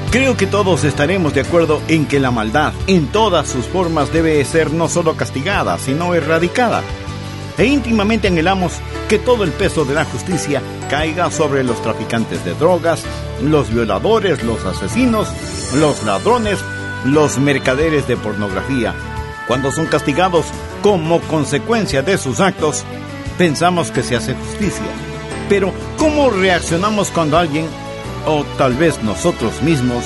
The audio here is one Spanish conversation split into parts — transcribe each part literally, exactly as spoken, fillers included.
Creo que todos estaremos de acuerdo en que la maldad, en todas sus formas, debe ser no solo castigada, sino erradicada. E íntimamente anhelamos que todo el peso de la justicia caiga sobre los traficantes de drogas, los violadores, los asesinos, los ladrones, los mercaderes de pornografía. Cuando son castigados como consecuencia de sus actos, pensamos que se hace justicia. Pero, ¿cómo reaccionamos cuando alguien, o tal vez nosotros mismos,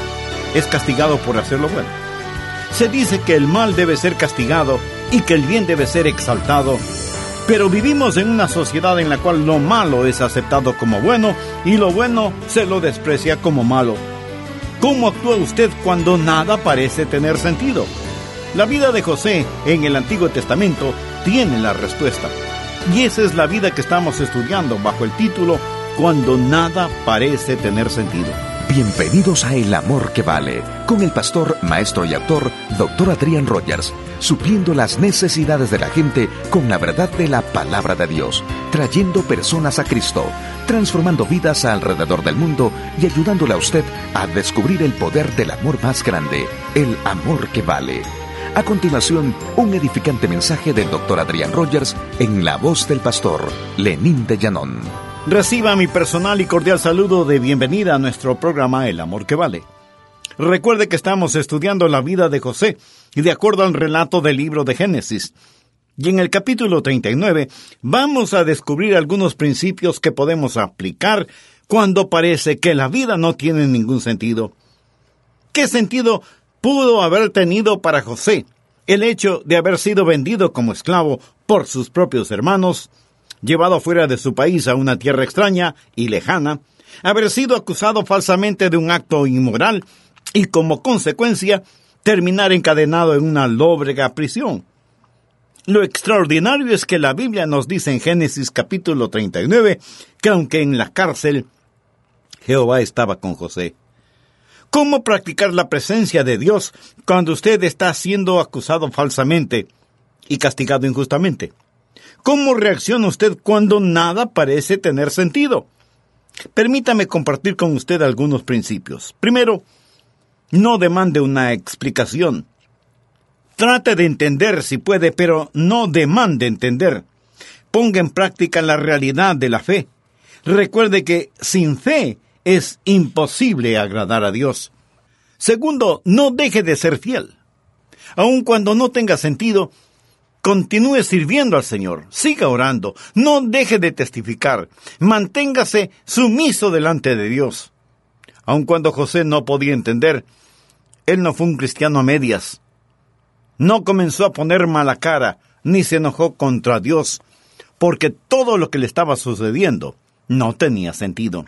es castigado por hacer lo bueno? Se dice que el mal debe ser castigado y que el bien debe ser exaltado, pero vivimos en una sociedad en la cual lo malo es aceptado como bueno y lo bueno se lo desprecia como malo. ¿Cómo actúa usted cuando nada parece tener sentido? La vida de José en el Antiguo Testamento tiene la respuesta. Y esa es la vida que estamos estudiando bajo el título Cuando nada parece tener sentido. Bienvenidos a El Amor que Vale, con el pastor, maestro y autor, doctor Adrián Rogers, supliendo las necesidades de la gente con la verdad de la palabra de Dios, trayendo personas a Cristo, transformando vidas alrededor del mundo y ayudándole a usted a descubrir el poder del amor más grande, el amor que vale. A continuación, un edificante mensaje del doctor Adrián Rogers en la voz del pastor Lenín de Llanón. Reciba mi personal y cordial saludo de bienvenida a nuestro programa El Amor que Vale. Recuerde que estamos estudiando la vida de José y de acuerdo al relato del libro de Génesis. Y en el capítulo treinta y nueve vamos a descubrir algunos principios que podemos aplicar cuando parece que la vida no tiene ningún sentido. ¿Qué sentido pudo haber tenido para José el hecho de haber sido vendido como esclavo por sus propios hermanos, llevado fuera de su país a una tierra extraña y lejana, haber sido acusado falsamente de un acto inmoral y como consecuencia terminar encadenado en una lóbrega prisión? Lo extraordinario es que la Biblia nos dice en Génesis capítulo treinta y nueve que aunque en la cárcel, Jehová estaba con José. ¿Cómo practicar la presencia de Dios cuando usted está siendo acusado falsamente y castigado injustamente? ¿Cómo reacciona usted cuando nada parece tener sentido? Permítame compartir con usted algunos principios. Primero, no demande una explicación. Trate de entender si puede, pero no demande entender. Ponga en práctica la realidad de la fe. Recuerde que sin fe es imposible agradar a Dios. Segundo, no deje de ser fiel. Aun cuando no tenga sentido, continúe sirviendo al Señor. Siga orando. No deje de testificar. Manténgase sumiso delante de Dios. Aun cuando José no podía entender, él no fue un cristiano a medias. No comenzó a poner mala cara, ni se enojó contra Dios, porque todo lo que le estaba sucediendo no tenía sentido.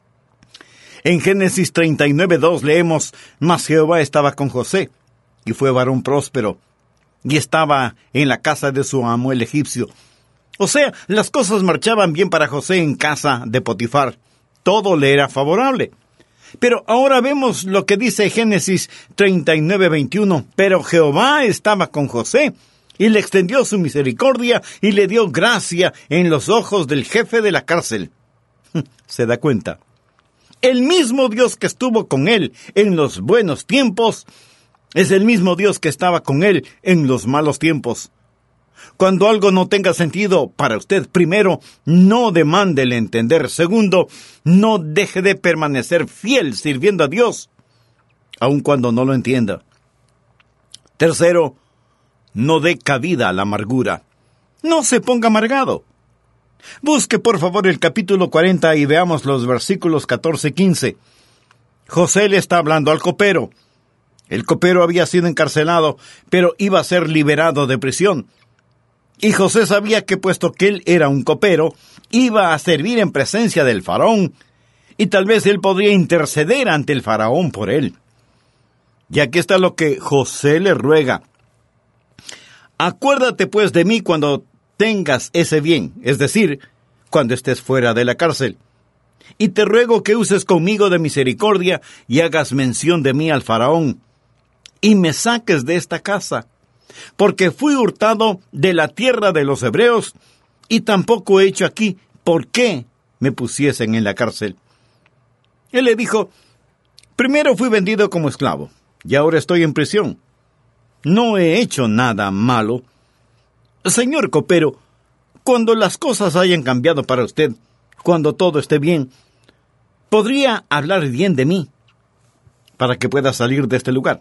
En Génesis treinta y nueve dos leemos, mas Jehová estaba con José, y fue varón próspero, y estaba en la casa de su amo el egipcio. O sea, las cosas marchaban bien para José en casa de Potifar. Todo le era favorable. Pero ahora vemos lo que dice Génesis treinta y nueve veintiuno. Pero Jehová estaba con José, y le extendió su misericordia, y le dio gracia en los ojos del jefe de la cárcel. ¿Se da cuenta? El mismo Dios que estuvo con él en los buenos tiempos es el mismo Dios que estaba con él en los malos tiempos. Cuando algo no tenga sentido para usted, primero, no demande el entender. Segundo, no deje de permanecer fiel sirviendo a Dios, aun cuando no lo entienda. Tercero, no dé cabida a la amargura. No se ponga amargado. Busque por favor el capítulo cuarenta y veamos los versículos catorce y quince. José le está hablando al copero. El copero había sido encarcelado, pero iba a ser liberado de prisión. Y José sabía que puesto que él era un copero, iba a servir en presencia del faraón, y tal vez él podría interceder ante el faraón por él. Y aquí está lo que José le ruega. Acuérdate pues de mí cuando tengas ese bien, es decir, cuando estés fuera de la cárcel. Y te ruego que uses conmigo de misericordia y hagas mención de mí al faraón, y me saques de esta casa, porque fui hurtado de la tierra de los hebreos, y tampoco he hecho aquí por qué me pusiesen en la cárcel. Él le dijo, Primero fui vendido como esclavo, y ahora estoy en prisión. No he hecho nada malo. Señor copero, cuando las cosas hayan cambiado para usted, cuando todo esté bien, ¿podría hablar bien de mí para que pueda salir de este lugar?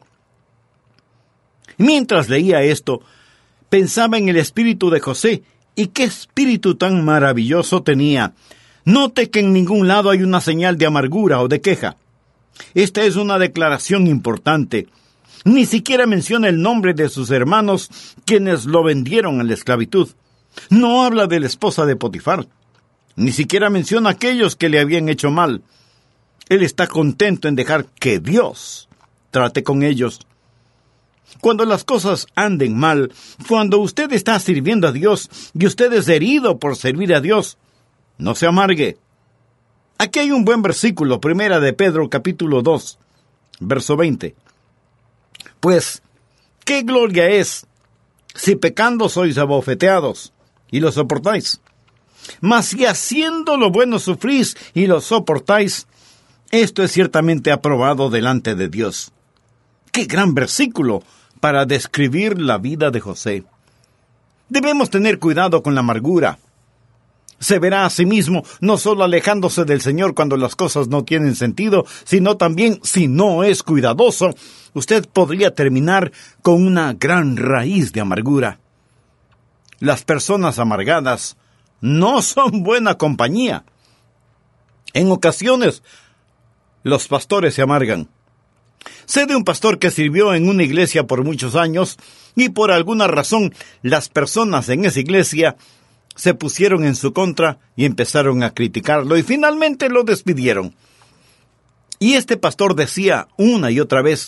Mientras leía esto, pensaba en el espíritu de José, y qué espíritu tan maravilloso tenía. Note que en ningún lado hay una señal de amargura o de queja. Esta es una declaración importante. Ni siquiera menciona el nombre de sus hermanos, quienes lo vendieron a la esclavitud. No habla de la esposa de Potifar. Ni siquiera menciona a aquellos que le habían hecho mal. Él está contento en dejar que Dios trate con ellos. Cuando las cosas anden mal, cuando usted está sirviendo a Dios y usted es herido por servir a Dios, no se amargue. Aquí hay un buen versículo, Primera de Pedro, capítulo dos, verso veinte. Pues, ¿qué gloria es si pecando sois abofeteados y lo soportáis? Mas si haciendo lo bueno sufrís y lo soportáis, esto es ciertamente aprobado delante de Dios. ¡Qué gran versículo para describir la vida de José! Debemos tener cuidado con la amargura. Se verá a sí mismo no solo alejándose del Señor cuando las cosas no tienen sentido, sino también, si no es cuidadoso, usted podría terminar con una gran raíz de amargura. Las personas amargadas no son buena compañía. En ocasiones, los pastores se amargan. Sé de un pastor que sirvió en una iglesia por muchos años y por alguna razón las personas en esa iglesia se pusieron en su contra y empezaron a criticarlo y finalmente lo despidieron. Y este pastor decía una y otra vez: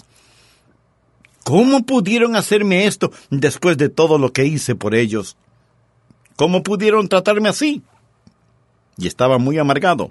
¿cómo pudieron hacerme esto después de todo lo que hice por ellos? ¿Cómo pudieron tratarme así? Y estaba muy amargado.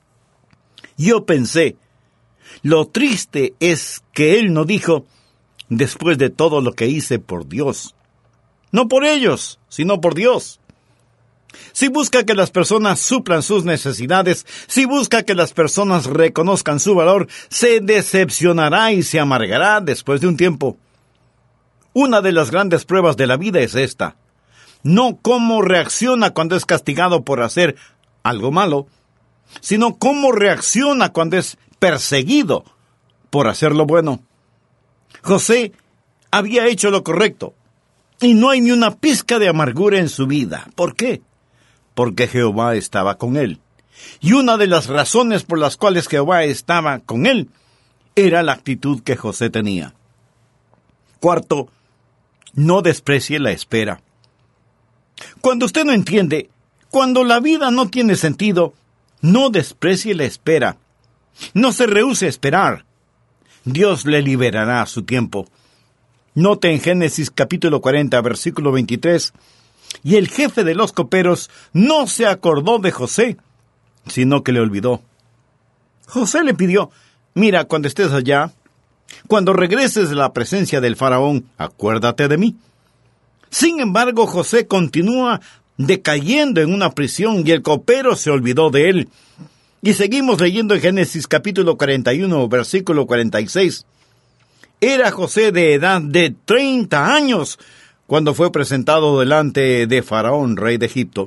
Yo pensé, lo triste es que él no dijo, después de todo lo que hice por Dios. No por ellos, sino por Dios. Si busca que las personas suplan sus necesidades, si busca que las personas reconozcan su valor, se decepcionará y se amargará después de un tiempo. Una de las grandes pruebas de la vida es esta: no cómo reacciona cuando es castigado por hacer algo malo, sino cómo reacciona cuando es perseguido por hacer lo bueno. José había hecho lo correcto, y no hay ni una pizca de amargura en su vida. ¿Por qué? Porque Jehová estaba con él. Y una de las razones por las cuales Jehová estaba con él era la actitud que José tenía. Cuarto, no desprecie la espera. Cuando usted no entiende, cuando la vida no tiene sentido, no desprecie la espera. No se rehúse a esperar. Dios le liberará a su tiempo. Note en Génesis capítulo cuarenta, versículo veintitrés, y el jefe de los coperos no se acordó de José, sino que le olvidó. José le pidió: mira, cuando estés allá, cuando regreses de la presencia del faraón, acuérdate de mí. Sin embargo, José continúa decayendo en una prisión y el copero se olvidó de él. Y seguimos leyendo en Génesis capítulo cuarenta y uno, versículo cuarenta y seis. Era José de edad de treinta años cuando fue presentado delante de Faraón, rey de Egipto.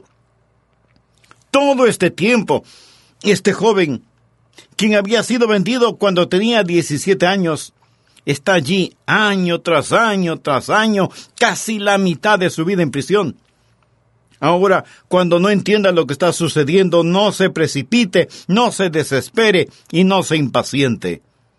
Todo este tiempo, este joven, quien había sido vendido cuando tenía diecisiete años, está allí año tras año tras año, casi la mitad de su vida en prisión. Ahora, cuando no entienda lo que está sucediendo, no se precipite, no se desespere y no se impaciente.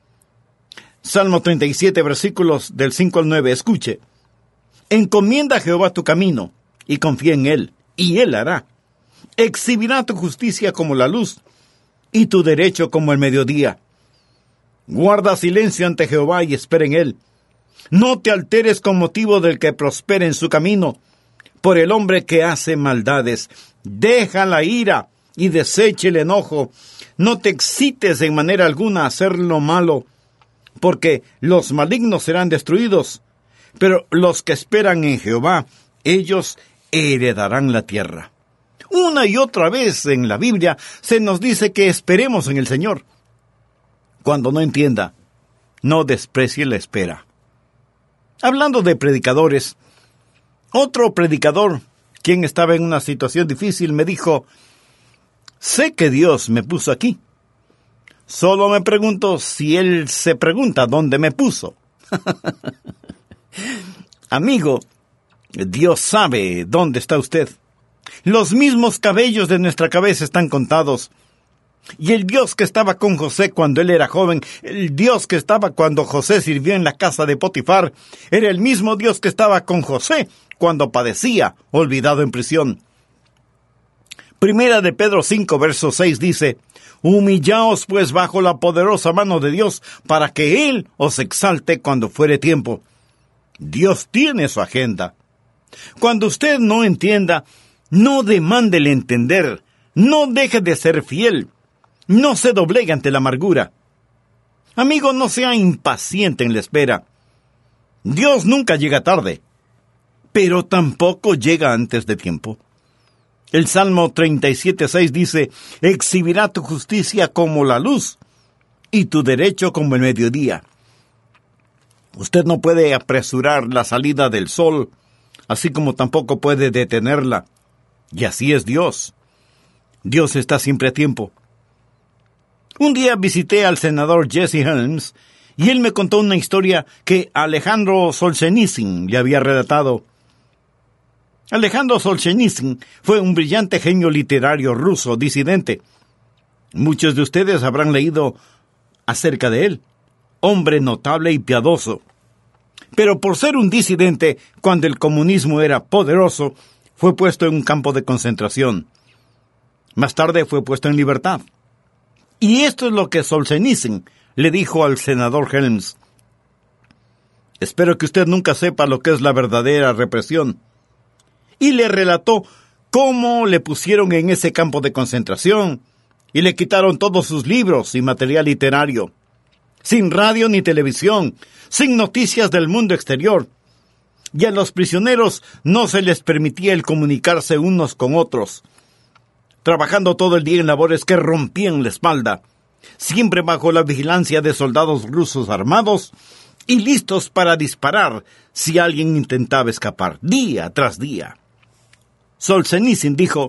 Salmo treinta y siete, versículos del cinco al nueve, escuche. Encomienda a Jehová tu camino, y confía en él, y él hará. Exhibirá tu justicia como la luz, y tu derecho como el mediodía. Guarda silencio ante Jehová y espera en él. No te alteres con motivo del que prospere en su camino, por el hombre que hace maldades. Deja la ira y deseche el enojo. No te excites en manera alguna a hacer lo malo, porque los malignos serán destruidos, pero los que esperan en Jehová, ellos heredarán la tierra. Una y otra vez en la Biblia se nos dice que esperemos en el Señor. Cuando no entienda, no desprecie la espera. Hablando de predicadores, otro predicador, quien estaba en una situación difícil, me dijo: sé que Dios me puso aquí. Solo me pregunto si Él se pregunta dónde me puso. Amigo, Dios sabe dónde está usted. Los mismos cabellos de nuestra cabeza están contados. Y el Dios que estaba con José cuando él era joven, el Dios que estaba cuando José sirvió en la casa de Potifar, era el mismo Dios que estaba con José cuando padecía, olvidado en prisión. Primera de Pedro cinco, verso seis dice: humillaos pues bajo la poderosa mano de Dios, para que Él os exalte cuando fuere tiempo. Dios tiene su agenda. Cuando usted no entienda, no demande el entender, no deje de ser fiel, no se doblegue ante la amargura. Amigo, no sea impaciente en la espera. Dios nunca llega tarde, pero tampoco llega antes de tiempo. El Salmo treinta y siete, seis dice: exhibirá tu justicia como la luz y tu derecho como el mediodía. Usted no puede apresurar la salida del sol, así como tampoco puede detenerla. Y así es Dios. Dios está siempre a tiempo. Un día visité al senador Jesse Helms y él me contó una historia que Alejandro Solzhenitsyn le había relatado. Alejandro Solzhenitsyn fue un brillante genio literario ruso disidente. Muchos de ustedes habrán leído acerca de él. Hombre notable y piadoso. Pero por ser un disidente, cuando el comunismo era poderoso, fue puesto en un campo de concentración. Más tarde fue puesto en libertad. Y esto es lo que Solzhenitsyn le dijo al senador Helms: espero que usted nunca sepa lo que es la verdadera represión. Y le relató cómo le pusieron en ese campo de concentración y le quitaron todos sus libros y material literario, sin radio ni televisión, sin noticias del mundo exterior. Y a los prisioneros no se les permitía el comunicarse unos con otros, trabajando todo el día en labores que rompían la espalda, siempre bajo la vigilancia de soldados rusos armados y listos para disparar si alguien intentaba escapar, día tras día. Solzhenitsyn dijo: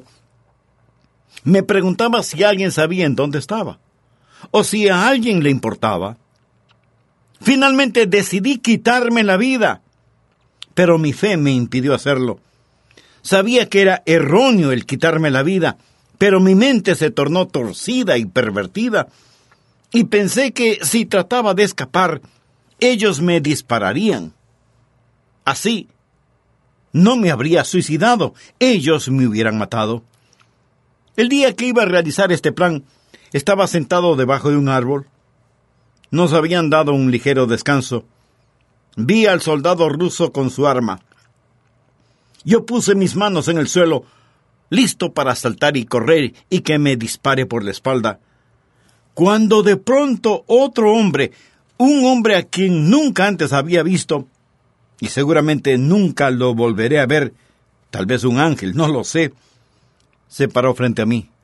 me preguntaba si alguien sabía en dónde estaba, o si a alguien le importaba. Finalmente decidí quitarme la vida, pero mi fe me impidió hacerlo. Sabía que era erróneo el quitarme la vida, pero mi mente se tornó torcida y pervertida, y pensé que si trataba de escapar, ellos me dispararían. Así, no me habría suicidado, ellos me hubieran matado. El día que iba a realizar este plan, estaba sentado debajo de un árbol. Nos habían dado un ligero descanso. Vi al soldado ruso con su arma. Yo puse mis manos en el suelo, listo para saltar y correr y que me dispare por la espalda, cuando de pronto otro hombre, un hombre a quien nunca antes había visto, y seguramente nunca lo volveré a ver, tal vez un ángel, no lo sé, se paró frente a mí.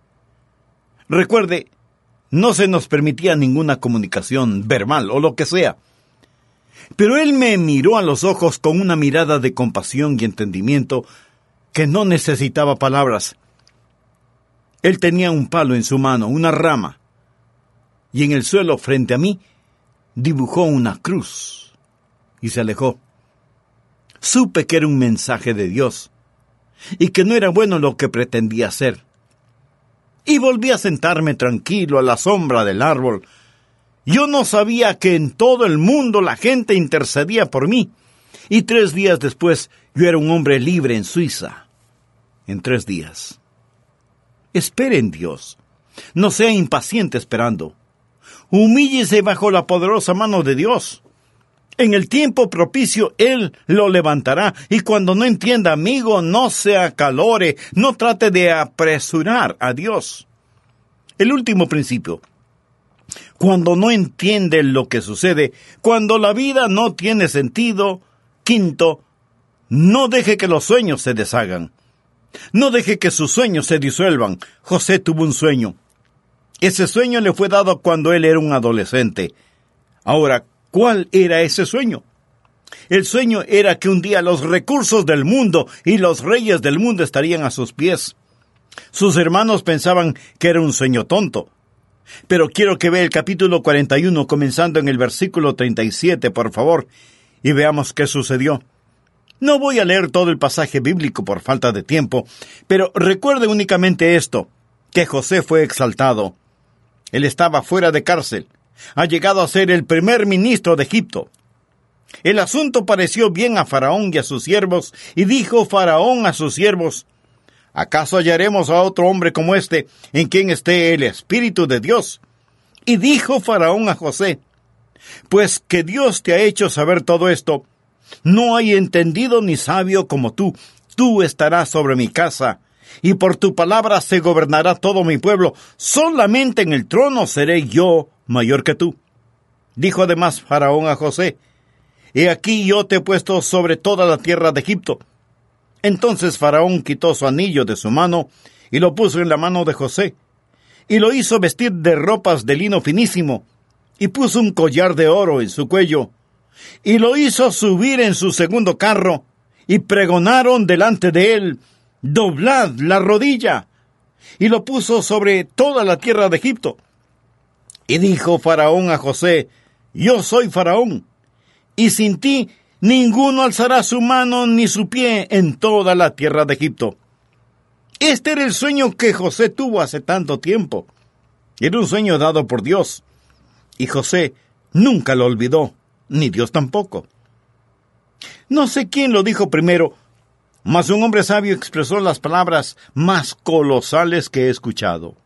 Recuerde, no se nos permitía ninguna comunicación verbal o lo que sea, pero él me miró a los ojos con una mirada de compasión y entendimiento que no necesitaba palabras. Él tenía un palo en su mano, una rama, y en el suelo frente a mí dibujó una cruz y se alejó. Supe que era un mensaje de Dios y que no era bueno lo que pretendía hacer. Y volví a sentarme tranquilo a la sombra del árbol. Yo no sabía que en todo el mundo la gente intercedía por mí, y tres días después yo era un hombre libre en Suiza. En tres días. Espere en Dios. No sea impaciente esperando. Humíllese bajo la poderosa mano de Dios. En el tiempo propicio Él lo levantará, y cuando no entienda, amigo, no se acalore, no trate de apresurar a Dios. El último principio: cuando no entiende lo que sucede, cuando la vida no tiene sentido. Quinto, no deje que los sueños se deshagan. No deje que sus sueños se disuelvan. José tuvo un sueño. Ese sueño le fue dado cuando él era un adolescente. Ahora, ¿cuál era ese sueño? El sueño era que un día los recursos del mundo y los reyes del mundo estarían a sus pies. Sus hermanos pensaban que era un sueño tonto. Pero quiero que vea el capítulo cuarenta y uno, comenzando en el versículo treinta y siete, por favor, y veamos qué sucedió. No voy a leer todo el pasaje bíblico por falta de tiempo, pero recuerde únicamente esto, que José fue exaltado. Él estaba fuera de cárcel. Ha llegado a ser el primer ministro de Egipto. El asunto pareció bien a Faraón y a sus siervos, y dijo Faraón a sus siervos: ¿acaso hallaremos a otro hombre como este, en quien esté el Espíritu de Dios? Y dijo Faraón a José: pues que Dios te ha hecho saber todo esto, no hay entendido ni sabio como tú. Tú estarás sobre mi casa, y por tu palabra se gobernará todo mi pueblo. Solamente en el trono seré yo mayor que tú. Dijo además Faraón a José: he aquí yo te he puesto sobre toda la tierra de Egipto. Entonces Faraón quitó su anillo de su mano y lo puso en la mano de José, y lo hizo vestir de ropas de lino finísimo, y puso un collar de oro en su cuello, y lo hizo subir en su segundo carro, y pregonaron delante de él: doblad la rodilla, y lo puso sobre toda la tierra de Egipto. Y dijo Faraón a José: yo soy Faraón, y sin ti ninguno alzará su mano ni su pie en toda la tierra de Egipto. Este era el sueño que José tuvo hace tanto tiempo. Era un sueño dado por Dios, y José nunca lo olvidó, ni Dios tampoco. No sé quién lo dijo primero, mas un hombre sabio expresó las palabras más colosales que he escuchado.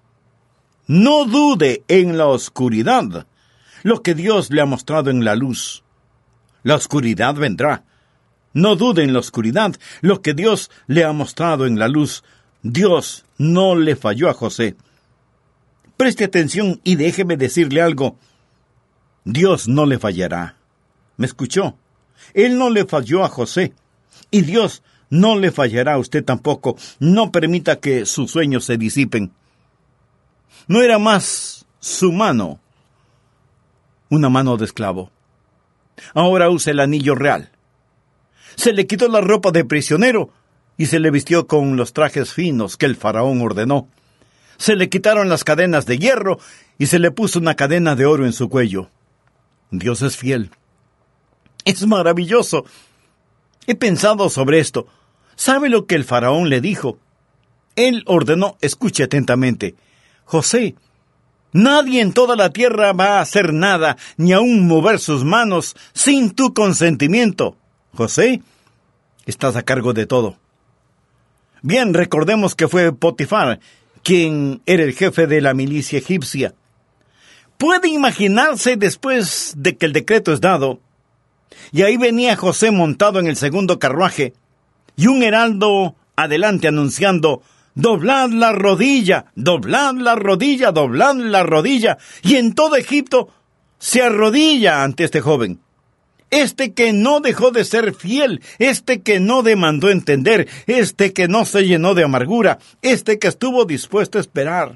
No dude en la oscuridad lo que Dios le ha mostrado en la luz. La oscuridad vendrá. No dude en la oscuridad lo que Dios le ha mostrado en la luz. Dios no le falló a José. Preste atención y déjeme decirle algo. Dios no le fallará. ¿Me escuchó? Él no le falló a José. Y Dios no le fallará a usted tampoco. No permita que sus sueños se disipen. No era más su mano, una mano de esclavo. Ahora usa el anillo real. Se le quitó la ropa de prisionero y se le vistió con los trajes finos que el faraón ordenó. Se le quitaron las cadenas de hierro y se le puso una cadena de oro en su cuello. Dios es fiel. Es maravilloso. He pensado sobre esto. ¿Sabe lo que el faraón le dijo? Él ordenó, escuche atentamente: José, nadie en toda la tierra va a hacer nada, ni aun mover sus manos, sin tu consentimiento. José, estás a cargo de todo. Bien, recordemos que fue Potifar quien era el jefe de la milicia egipcia. Puede imaginarse, después de que el decreto es dado, y ahí venía José montado en el segundo carruaje, y un heraldo adelante anunciando: doblad la rodilla, doblad la rodilla, doblad la rodilla. Y en todo Egipto se arrodilla ante este joven. Este que no dejó de ser fiel, este que no demandó entender, este que no se llenó de amargura, este que estuvo dispuesto a esperar.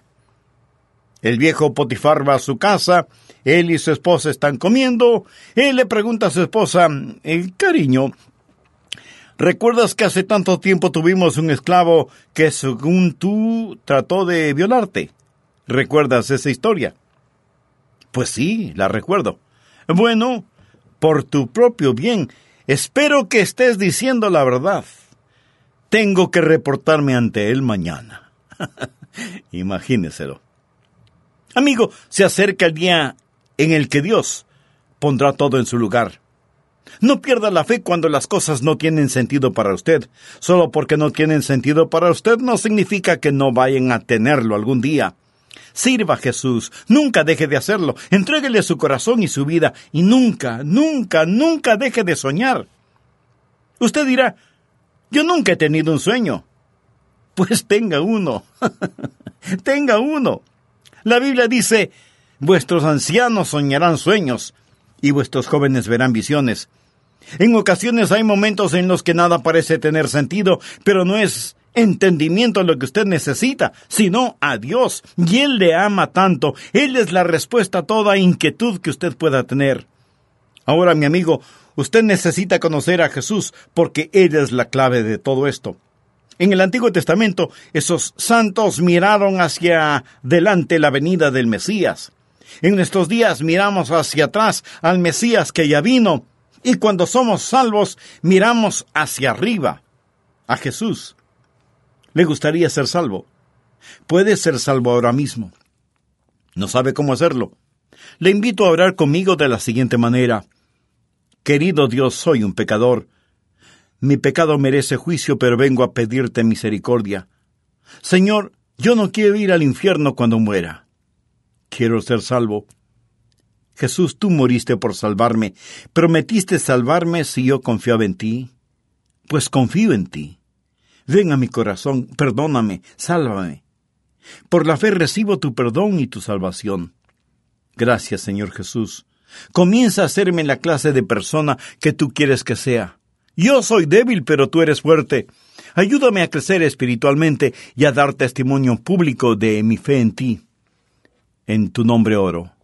El viejo Potifar va a su casa, él y su esposa están comiendo, él le pregunta a su esposa: eh, cariño, ¿recuerdas que hace tanto tiempo tuvimos un esclavo que, según tú, trató de violarte? ¿Recuerdas esa historia? Pues sí, la recuerdo. Bueno, por tu propio bien, espero que estés diciendo la verdad. Tengo que reportarme ante él mañana. Imagíneselo. Amigo, se acerca el día en el que Dios pondrá todo en su lugar. No pierda la fe cuando las cosas no tienen sentido para usted. Solo porque no tienen sentido para usted no significa que no vayan a tenerlo algún día. Sirva a Jesús, nunca deje de hacerlo. Entréguele su corazón y su vida, y nunca, nunca, nunca deje de soñar. Usted dirá: yo nunca he tenido un sueño. Pues tenga uno. Tenga uno. La Biblia dice: vuestros ancianos soñarán sueños, y vuestros jóvenes verán visiones. En ocasiones hay momentos en los que nada parece tener sentido, pero no es entendimiento de lo que usted necesita, sino a Dios. Y Él le ama tanto. Él es la respuesta a toda inquietud que usted pueda tener. Ahora, mi amigo, usted necesita conocer a Jesús porque Él es la clave de todo esto. En el Antiguo Testamento, esos santos miraron hacia delante la venida del Mesías. En nuestros días miramos hacia atrás al Mesías que ya vino. Y cuando somos salvos, miramos hacia arriba, a Jesús. ¿Le gustaría ser salvo? Puede ser salvo ahora mismo. ¿No sabe cómo hacerlo? Le invito a orar conmigo de la siguiente manera. Querido Dios, soy un pecador. Mi pecado merece juicio, pero vengo a pedirte misericordia. Señor, yo no quiero ir al infierno cuando muera. Quiero ser salvo. Jesús, tú moriste por salvarme. ¿Prometiste salvarme si yo confiaba en ti? Pues confío en ti. Ven a mi corazón, perdóname, sálvame. Por la fe recibo tu perdón y tu salvación. Gracias, Señor Jesús. Comienza a hacerme la clase de persona que tú quieres que sea. Yo soy débil, pero tú eres fuerte. Ayúdame a crecer espiritualmente y a dar testimonio público de mi fe en ti. En tu nombre oro.